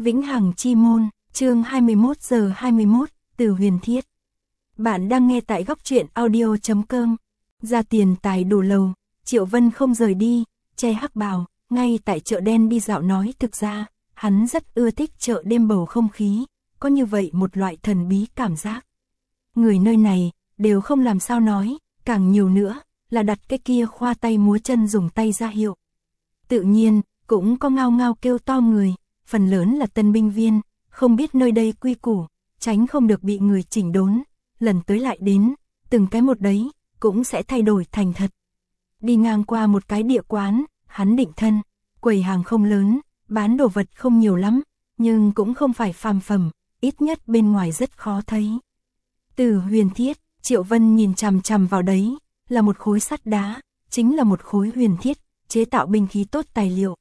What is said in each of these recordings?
Vĩnh Hằng Chi Môn, chương 21:21, từ Huyền Thiết. Bạn đang nghe tại góc truyện audio.com. Ra tiền tài đủ lầu, Triệu Vân không rời đi, che hắc bào, ngay tại chợ đen đi dạo nói thực ra, hắn rất ưa thích chợ đêm bầu không khí, có như vậy một loại thần bí cảm giác. Người nơi này, đều không làm sao nói, càng nhiều nữa, là đặt cái kia khoa tay múa chân dùng tay ra hiệu. Tự nhiên, cũng có ngao ngao kêu to người, phần lớn là tân binh viên, không biết nơi đây quy củ, tránh không được bị người chỉnh đốn, lần tới lại đến, từng cái một đấy, cũng sẽ thay đổi thành thật. Đi ngang qua một cái địa quán, hắn định thân, quầy hàng không lớn, bán đồ vật không nhiều lắm, nhưng cũng không phải phàm phẩm, ít nhất bên ngoài rất khó thấy. Từ Huyền Thiết, Triệu Vân nhìn chằm chằm vào đấy, là một khối sắt đá, chính là một khối huyền thiết, chế tạo binh khí tốt tài liệu.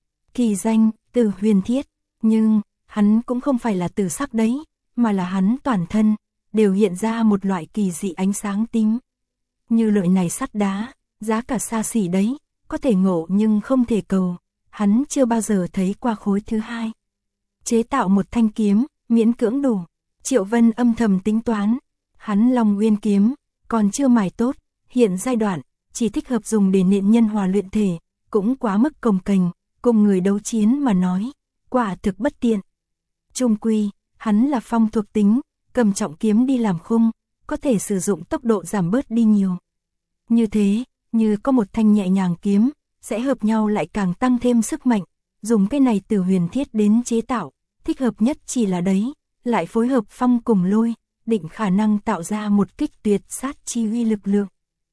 Kỳ danh, Từ Huyền Thiết, nhưng, hắn cũng không phải là từ sắc đấy, mà là hắn toàn thân, đều hiện ra một loại kỳ dị ánh sáng tím. Như loại này sắt đá, giá cả xa xỉ đấy, có thể ngộ nhưng không thể cầu, hắn chưa bao giờ thấy qua khối thứ hai. Chế tạo một thanh kiếm, miễn cưỡng đủ, Triệu Vân âm thầm tính toán, hắn Long Nguyên kiếm, còn chưa mài tốt, hiện giai đoạn, chỉ thích hợp dùng để nện nhân hòa luyện thể, cũng quá mức cồng kềnh, cùng người đấu chiến mà nói, quả thực bất tiện. Chung quy, hắn là phong thuộc tính, cầm trọng kiếm đi làm khung, có thể sử dụng tốc độ giảm bớt đi nhiều. Như thế, như có một thanh nhẹ nhàng kiếm, sẽ hợp nhau lại càng tăng thêm sức mạnh, dùng cái này từ huyền thiết đến chế tạo, thích hợp nhất chỉ là đấy, lại phối hợp phong cùng lôi, định khả năng tạo ra một kích tuyệt sát chi uy lực lượng.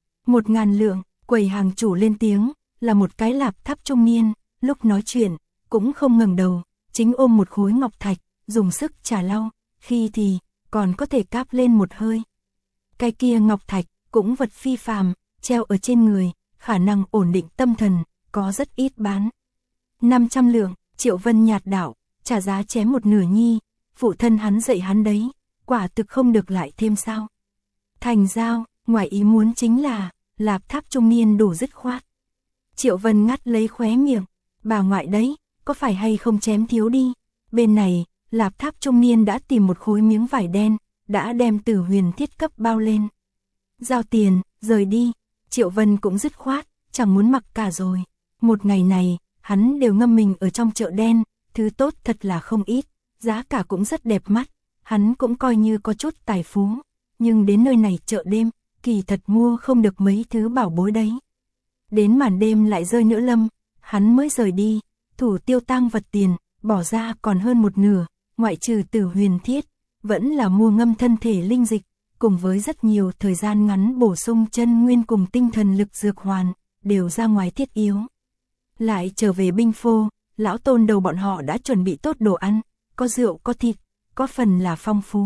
1000 lượng, quầy hàng chủ lên tiếng, là một cái lạp tháp trung niên, lúc nói chuyện, cũng không ngẩng đầu, chính ôm một khối ngọc thạch, dùng sức chà lau, khi thì, còn có thể cáp lên một hơi. Cái kia ngọc thạch, cũng vật phi phàm, treo ở trên người, khả năng ổn định tâm thần, có rất ít bán. 500 lượng, Triệu Vân nhạt đạo, trả giá chém một nửa nhi, phụ thân hắn dạy hắn đấy, quả thực không được lại thêm sao. Thành giao, ngoài ý muốn chính là, lạp tháp trung niên đủ dứt khoát. Triệu Vân ngắt lấy khóe miệng, bà ngoại đấy, có phải hay không chém thiếu đi. Bên này, lạp tháp trung niên đã tìm một khối miếng vải đen, đã đem Từ Huyền Thiết cấp bao lên. Giao tiền, rời đi, Triệu Vân cũng dứt khoát, chẳng muốn mặc cả rồi. Một ngày này, hắn đều ngâm mình ở trong chợ đen, thứ tốt thật là không ít, giá cả cũng rất đẹp mắt, hắn cũng coi như có chút tài phú, nhưng đến nơi này chợ đêm, kỳ thật mua không được mấy thứ bảo bối đấy. Đến màn đêm lại rơi nữa lâm, hắn mới rời đi, thủ tiêu tang vật tiền, bỏ ra còn hơn một nửa, ngoại trừ Từ Huyền Thiết, vẫn là mua ngâm thân thể linh dịch, cùng với rất nhiều thời gian ngắn bổ sung chân nguyên cùng tinh thần lực dược hoàn, đều ra ngoài thiết yếu. Lại trở về binh phô, lão tôn đầu bọn họ đã chuẩn bị tốt đồ ăn, có rượu có thịt, có phần là phong phú.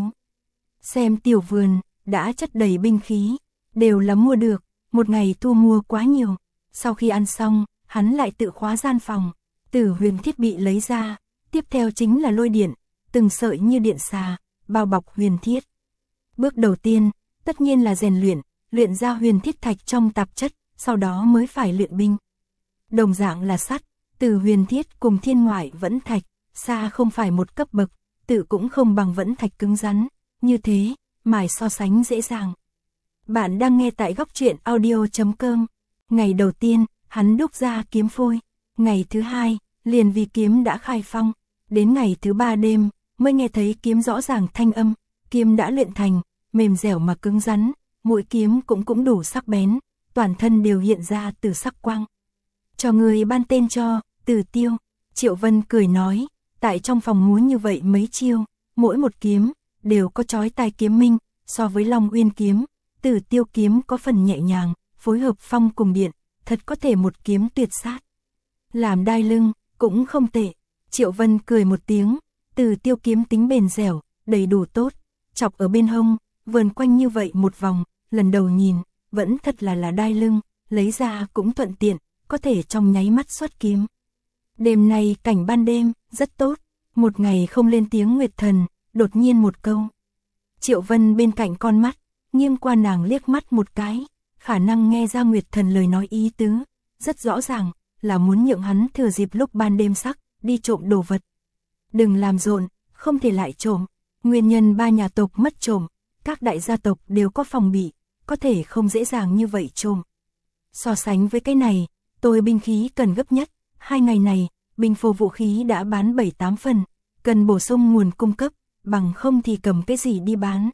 Xem tiểu vườn, đã chất đầy binh khí, đều là mua được, một ngày thu mua quá nhiều. Sau khi ăn xong, hắn lại tự khóa gian phòng, Từ Huyền Thiết bị lấy ra, tiếp theo chính là lôi điện, từng sợi như điện xà, bao bọc huyền thiết. Bước đầu tiên, tất nhiên là rèn luyện ra huyền thiết thạch trong tạp chất, sau đó mới phải luyện binh. Đồng dạng là sắt, Từ Huyền Thiết cùng thiên ngoại vẫn thạch, xa không phải một cấp bậc, tự cũng không bằng vẫn thạch cứng rắn, như thế, mài so sánh dễ dàng. Bạn đang nghe tại góc truyện audio.com. Ngày đầu tiên, hắn đúc ra kiếm phôi, ngày thứ hai, liền vì kiếm đã khai phong, đến ngày thứ ba đêm, mới nghe thấy kiếm rõ ràng thanh âm, kiếm đã luyện thành, mềm dẻo mà cứng rắn, mũi kiếm cũng đủ sắc bén, toàn thân đều hiện ra từ sắc quang. Cho người ban tên cho, Từ Tiêu, Triệu Vân cười nói, tại trong phòng múa như vậy mấy chiêu, mỗi một kiếm, đều có chói tai kiếm minh, so với Long Uyên kiếm, Từ Tiêu kiếm có phần nhẹ nhàng, phối hợp phong cùng điện, thật có thể một kiếm tuyệt sát. Làm đai lưng, cũng không tệ, Triệu Vân cười một tiếng, Từ Tiêu kiếm tính bền dẻo, đầy đủ tốt, chọc ở bên hông, vườn quanh như vậy một vòng, lần đầu nhìn, vẫn thật là đai lưng, lấy ra cũng thuận tiện, có thể trong nháy mắt xuất kiếm. Đêm nay cảnh ban đêm, rất tốt, một ngày không lên tiếng Nguyệt Thần, đột nhiên một câu. Triệu Vân bên cạnh con mắt, nghiêng qua nàng liếc mắt một cái, khả năng nghe ra Nguyệt Thần lời nói ý tứ, rất rõ ràng, là muốn nhượng hắn thừa dịp lúc ban đêm sắc, đi trộm đồ vật. đừng làm rộn, không thể lại trộm. Nguyên nhân ba nhà tộc mất trộm, các đại gia tộc đều có phòng bị, có thể không dễ dàng như vậy trộm. So sánh với cái này, tôi binh khí cần gấp nhất, 2 ngày này, binh phô vũ khí đã bán 7-8 phần, cần bổ sung nguồn cung cấp, bằng không thì cầm cái gì đi bán.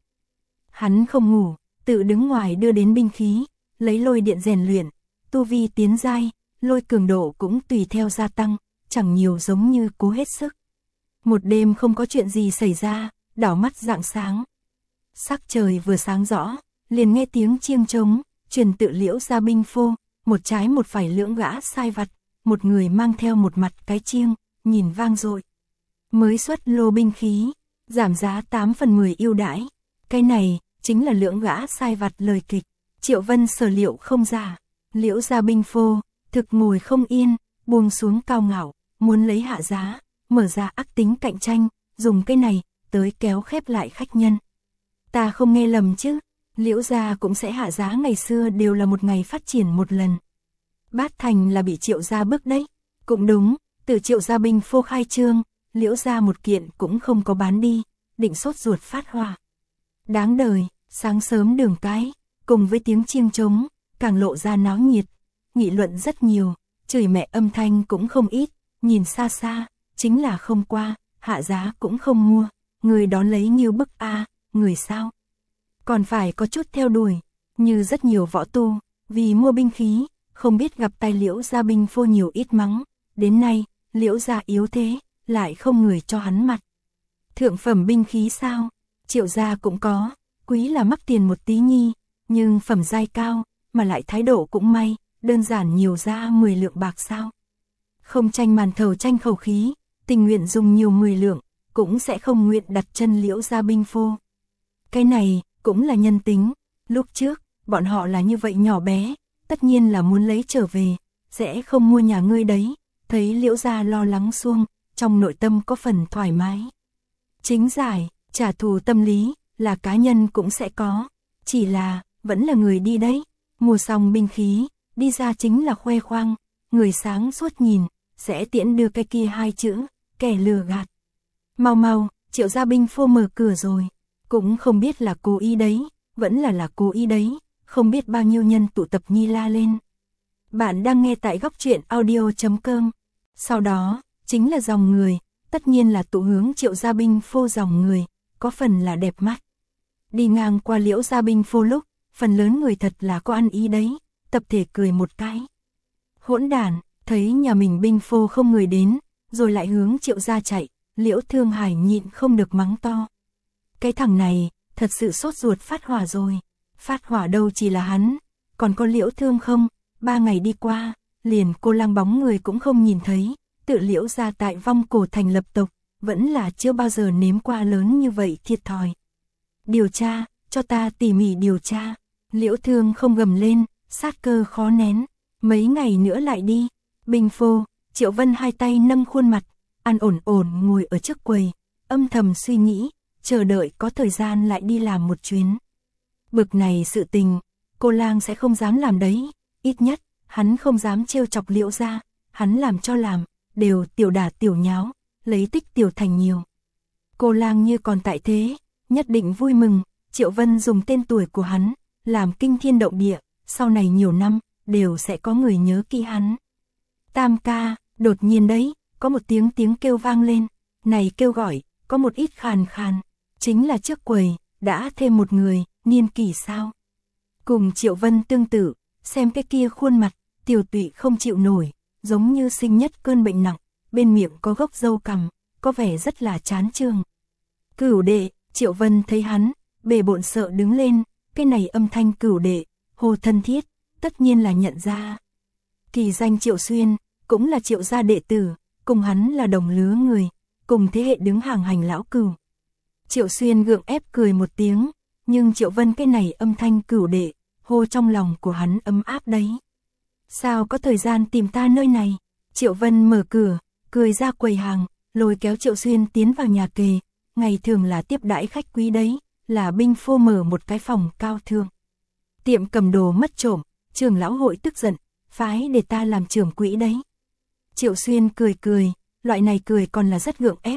Hắn không ngủ, tự đứng ngoài đưa đến binh khí, lấy lôi điện rèn luyện, tu vi tiến giai, lôi cường độ cũng tùy theo gia tăng, chẳng nhiều giống như cố hết sức. Một đêm không có chuyện gì xảy ra, đảo mắt rạng sáng. Sắc trời vừa sáng rõ, liền nghe tiếng chiêng trống, truyền tự Liễu gia binh phô, một trái một phải lưỡng gã sai vặt, một người mang theo một mặt cái chiêng, nhìn vang dội. Mới xuất lô binh khí, giảm giá 8 phần 10 ưu đãi. Cái này chính là lưỡng gã sai vặt lời kịch. Triệu Vân sở liệu không giả, Liễu gia binh phô thực ngồi không yên, buông xuống cao ngạo, muốn lấy hạ giá, mở ra ác tính cạnh tranh, dùng cái này tới kéo khép lại khách nhân. Ta không nghe lầm chứ? Liễu gia cũng sẽ hạ giá, ngày xưa đều là một ngày phát triển một lần. Bát thành là bị Triệu gia bức đấy. Cũng đúng, từ Triệu gia binh phô khai trương, Liễu gia một kiện cũng không có bán đi, định sốt ruột phát hỏa. Đáng đời, sáng sớm đường cái, cùng với tiếng chiêng trống, càng lộ ra náo nhiệt, nghị luận rất nhiều, chửi mẹ âm thanh cũng không ít, nhìn xa xa, chính là không qua, hạ giá cũng không mua, người đón lấy như bức a, người sao? Còn phải có chút theo đuổi, như rất nhiều võ tu, vì mua binh khí, không biết gặp tay Liễu gia binh phô nhiều ít mắng, đến nay, Liễu gia yếu thế, lại không người cho hắn mặt. Thượng phẩm binh khí sao? Triệu gia cũng có, quý là mắc tiền một tí nhi, nhưng phẩm giai cao, mà lại thái độ cũng may, đơn giản nhiều ra 10 lượng bạc sao? Không tranh màn thầu tranh khẩu khí, tình nguyện dùng nhiều 10 lượng, cũng sẽ không nguyện đặt chân Liễu gia binh phô. Cái này cũng là nhân tính, lúc trước, bọn họ là như vậy nhỏ bé, tất nhiên là muốn lấy trở về, sẽ không mua nhà ngươi đấy, thấy Liễu gia lo lắng xuông, trong nội tâm có phần thoải mái. Chính giải, trả thù tâm lý, là cá nhân cũng sẽ có, chỉ là, vẫn là người đi đấy, mua xong binh khí, đi ra chính là khoe khoang, người sáng suốt nhìn, sẽ tiễn đưa cái kia 2 chữ, kẻ lừa gạt. Mau mau, Triệu gia binh phô mở cửa rồi, cũng không biết là cố ý đấy, vẫn là cố ý đấy, không biết bao nhiêu nhân tụ tập nhi la lên. Bạn đang nghe tại góc truyện audio.com, sau đó, chính là dòng người, tất nhiên là tụ hướng Triệu gia binh phô dòng người, có phần là đẹp mắt. Đi ngang qua Liễu gia binh phô lúc, phần lớn người thật là có ăn ý đấy, tập thể cười một cái. Hỗn đản, thấy nhà mình binh phô không người đến, rồi lại hướng Triệu gia chạy, Liễu Thương Hải nhịn không được mắng to. Cái thằng này, thật sự sốt ruột phát hỏa rồi, phát hỏa đâu chỉ là hắn, còn có Liễu Thương không, 3 ngày đi qua, liền cô lang bóng người cũng không nhìn thấy, tự Liễu gia tại vong cổ thành lập tộc, vẫn là chưa bao giờ nếm qua lớn như vậy thiệt thòi. Điều tra, cho ta tỉ mỉ điều tra. Liễu Thương không gầm lên, sát cơ khó nén, mấy ngày nữa lại đi. Binh phô, Triệu Vân hai tay nâng khuôn mặt, an ổn ổn ngồi ở trước quầy, âm thầm suy nghĩ, chờ đợi có thời gian lại đi làm một chuyến. Bực này sự tình, cô lang sẽ không dám làm đấy, ít nhất, hắn không dám trêu chọc Liễu gia, hắn làm cho làm, đều tiểu đả tiểu nháo, lấy tích tiểu thành nhiều. Cô lang như còn tại thế, nhất định vui mừng, Triệu Vân dùng tên tuổi của hắn, làm kinh thiên động địa, sau này nhiều năm, đều sẽ có người nhớ kỹ hắn. Tam ca, đột nhiên đấy, có một tiếng kêu vang lên, này kêu gọi, có một ít khàn khàn, chính là trước quầy, đã thêm một người, niên kỷ sao. Cùng Triệu Vân tương tự, xem cái kia khuôn mặt, tiểu tụy không chịu nổi, giống như sinh nhất cơn bệnh nặng, bên miệng có gốc râu cằm, có vẻ rất là chán chường. Cửu đệ, Triệu Vân thấy hắn, bề bộn sợ đứng lên, cái này âm thanh cửu đệ, hồ thân thiết, tất nhiên là nhận ra. Kỳ danh Triệu Xuyên, cũng là Triệu gia đệ tử, cùng hắn là đồng lứa người, cùng thế hệ đứng hàng hành lão cửu. Triệu Xuyên gượng ép cười một tiếng, nhưng Triệu Vân cái này âm thanh cửu đệ, hô trong lòng của hắn ấm áp đấy. Sao có thời gian tìm ta nơi này? Triệu Vân mở cửa, cười ra quầy hàng, lôi kéo Triệu Xuyên tiến vào nhà kề, ngày thường là tiếp đãi khách quý đấy, là binh phô mở một cái phòng cao thượng. Tiệm cầm đồ mất trộm, trưởng lão hội tức giận, phái để ta làm trưởng quỹ đấy. Triệu Xuyên cười cười, loại này cười còn là rất gượng ép,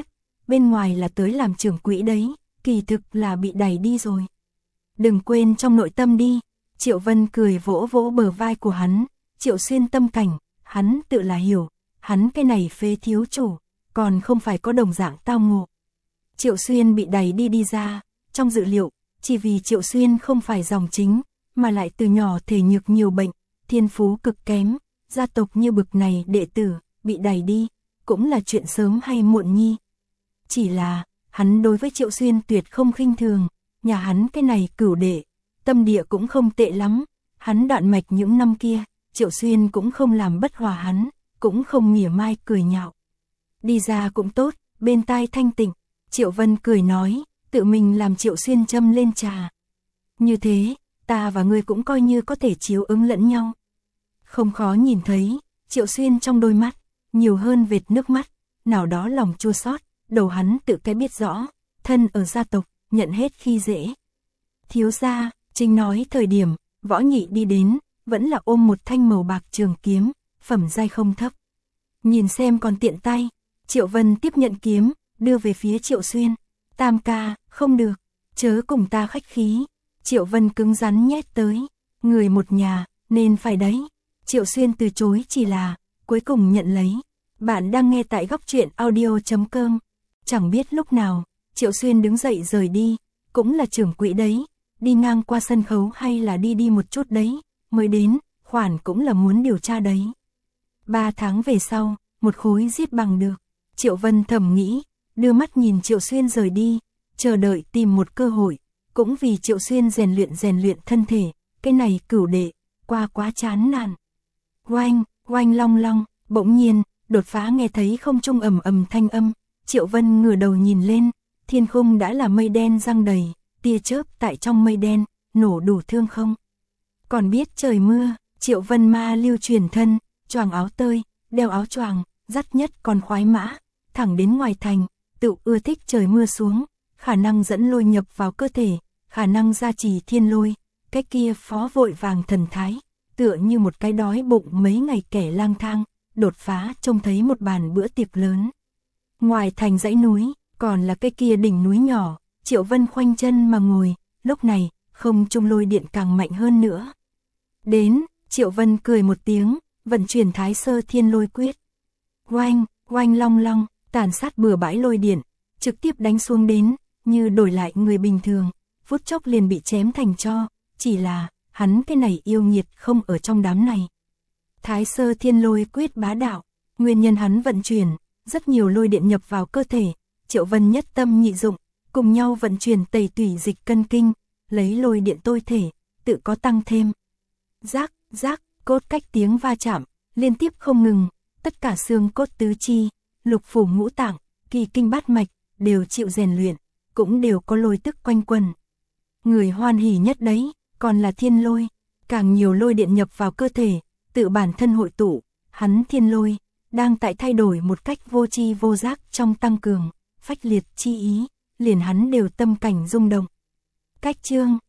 bên ngoài là tới làm trưởng quỹ đấy, kỳ thực là bị đẩy đi rồi. Đừng quên trong nội tâm đi, Triệu Vân cười vỗ vỗ bờ vai của hắn, Triệu Xuyên tâm cảnh, hắn tự là hiểu, hắn cái này phế thiếu chủ, còn không phải có đồng dạng tao ngộ. Triệu Xuyên bị đẩy đi ra, trong dự liệu, chỉ vì Triệu Xuyên không phải dòng chính, mà lại từ nhỏ thể nhược nhiều bệnh, thiên phú cực kém, gia tộc như bực này đệ tử, bị đẩy đi, cũng là chuyện sớm hay muộn nhi. Chỉ là, hắn đối với Triệu Xuyên tuyệt không khinh thường, nhà hắn cái này cửu đệ, tâm địa cũng không tệ lắm, hắn đoạn mạch những năm kia, Triệu Xuyên cũng không làm bất hòa hắn, cũng không mỉa mai cười nhạo. Đi ra cũng tốt, bên tai thanh tịnh, Triệu Vân cười nói, tự mình làm Triệu Xuyên châm lên trà. Như thế, ta và ngươi cũng coi như có thể chiếu ứng lẫn nhau. Không khó nhìn thấy, Triệu Xuyên trong đôi mắt, nhiều hơn vệt nước mắt, nào đó lòng chua xót, đầu hắn tự cái biết rõ, thân ở gia tộc, nhận hết khi dễ. Thiếu gia, chính nói thời điểm, Võ Nhị đi đến, vẫn là ôm một thanh màu bạc trường kiếm, phẩm giai không thấp. Nhìn xem còn tiện tay, Triệu Vân tiếp nhận kiếm, đưa về phía Triệu Xuyên. Tam ca, không được, chớ cùng ta khách khí. Triệu Vân cứng rắn nhét tới, người một nhà, nên phải đấy. Triệu Xuyên từ chối chỉ là, cuối cùng nhận lấy. Bạn đang nghe tại góc truyện audio.com. Chẳng biết lúc nào, Triệu Xuyên đứng dậy rời đi, cũng là trưởng quỹ đấy, đi ngang qua sân khấu hay là đi một chút đấy, mới đến, khoản cũng là muốn điều tra đấy. 3 tháng về sau, một khối giết bằng được, Triệu Vân thầm nghĩ, đưa mắt nhìn Triệu Xuyên rời đi, chờ đợi tìm một cơ hội, cũng vì Triệu Xuyên rèn luyện thân thể, cái này cửu đệ, qua quá chán nản. Oanh, oanh long long, bỗng nhiên, đột phá nghe thấy không trung ầm ầm thanh âm, Triệu Vân ngửa đầu nhìn lên, thiên khung đã là mây đen giăng đầy, tia chớp tại trong mây đen, nổ đủ thương không. Còn biết trời mưa, Triệu Vân ma lưu truyền thân, choàng áo tơi, đeo áo choàng, dắt nhất con khoái mã, thẳng đến ngoài thành, tự ưa thích trời mưa xuống, khả năng dẫn lôi nhập vào cơ thể, khả năng gia trì thiên lôi, cái kia phó vội vàng thần thái, tựa như một cái đói bụng mấy ngày kẻ lang thang, đột phá trông thấy một bàn bữa tiệc lớn. Ngoài thành dãy núi, còn là cái kia đỉnh núi nhỏ, Triệu Vân khoanh chân mà ngồi, lúc này, không trung lôi điện càng mạnh hơn nữa. Đến, Triệu Vân cười một tiếng, vận chuyển Thái Sơ Thiên Lôi Quyết. Oanh, oanh long long, tàn sát bừa bãi lôi điện, trực tiếp đánh xuống đến, như đổi lại người bình thường, phút chốc liền bị chém thành tro, chỉ là, hắn cái này yêu nghiệt không ở trong đám này. Thái Sơ Thiên Lôi Quyết bá đạo, nguyên nhân hắn vận chuyển, rất nhiều lôi điện nhập vào cơ thể, Triệu Vân nhất tâm nhị dụng, cùng nhau vận chuyển tẩy tủy dịch cân kinh, lấy lôi điện tôi thể, tự có tăng thêm. Rác, rác, cốt cách tiếng va chạm, liên tiếp không ngừng, tất cả xương cốt tứ chi, lục phủ ngũ tạng, kỳ kinh bát mạch, đều chịu rèn luyện, cũng đều có lôi tức quanh quần. Người hoan hỉ nhất đấy, còn là thiên lôi, càng nhiều lôi điện nhập vào cơ thể, tự bản thân hội tụ, hắn thiên lôi, đang tại thay đổi một cách vô tri vô giác trong tăng cường, phách liệt chi ý, liền hắn đều tâm cảnh rung động. Cách chương